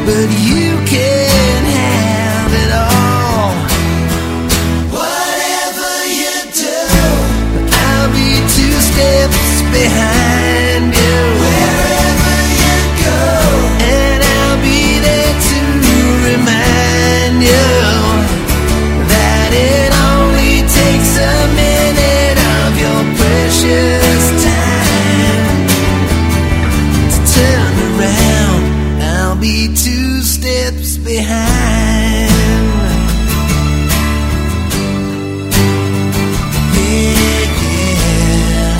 but you can have it all. Whatever you do, I'll be 2 steps behind you. Wherever you go, and I'll be there to remind you that it only takes a minute of your precious time to turn around. I'll be 2 steps behind. Yeah, yeah.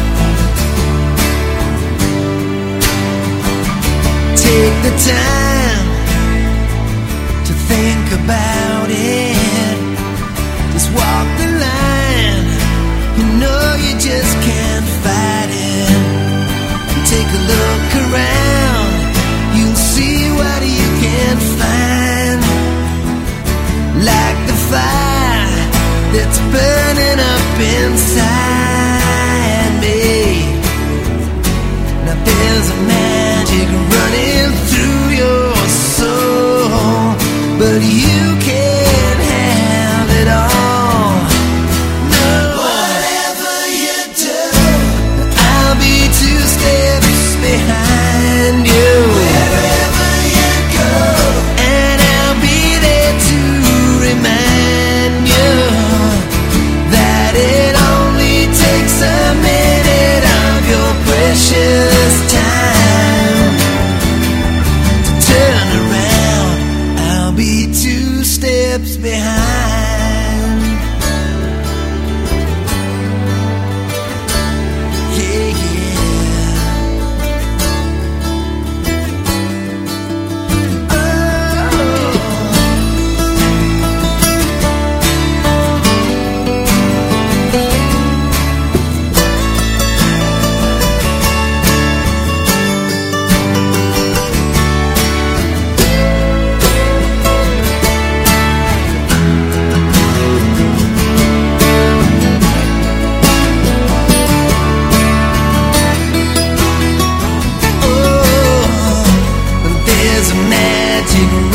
Take the time to think about it. Just walk the line. You know you just can't fight it. Take a look around. You'll see what you can find. Like the fire that's burning up inside me. Now there's a magic running through your soul, but you can't have it all. No. Whatever you do, I'll be 2 steps behind you. Wherever you go, and I'll be there to remind you that it only takes a minute of your precious time to turn around. I'll be 2 steps behind. Yeah, yeah. There's a magic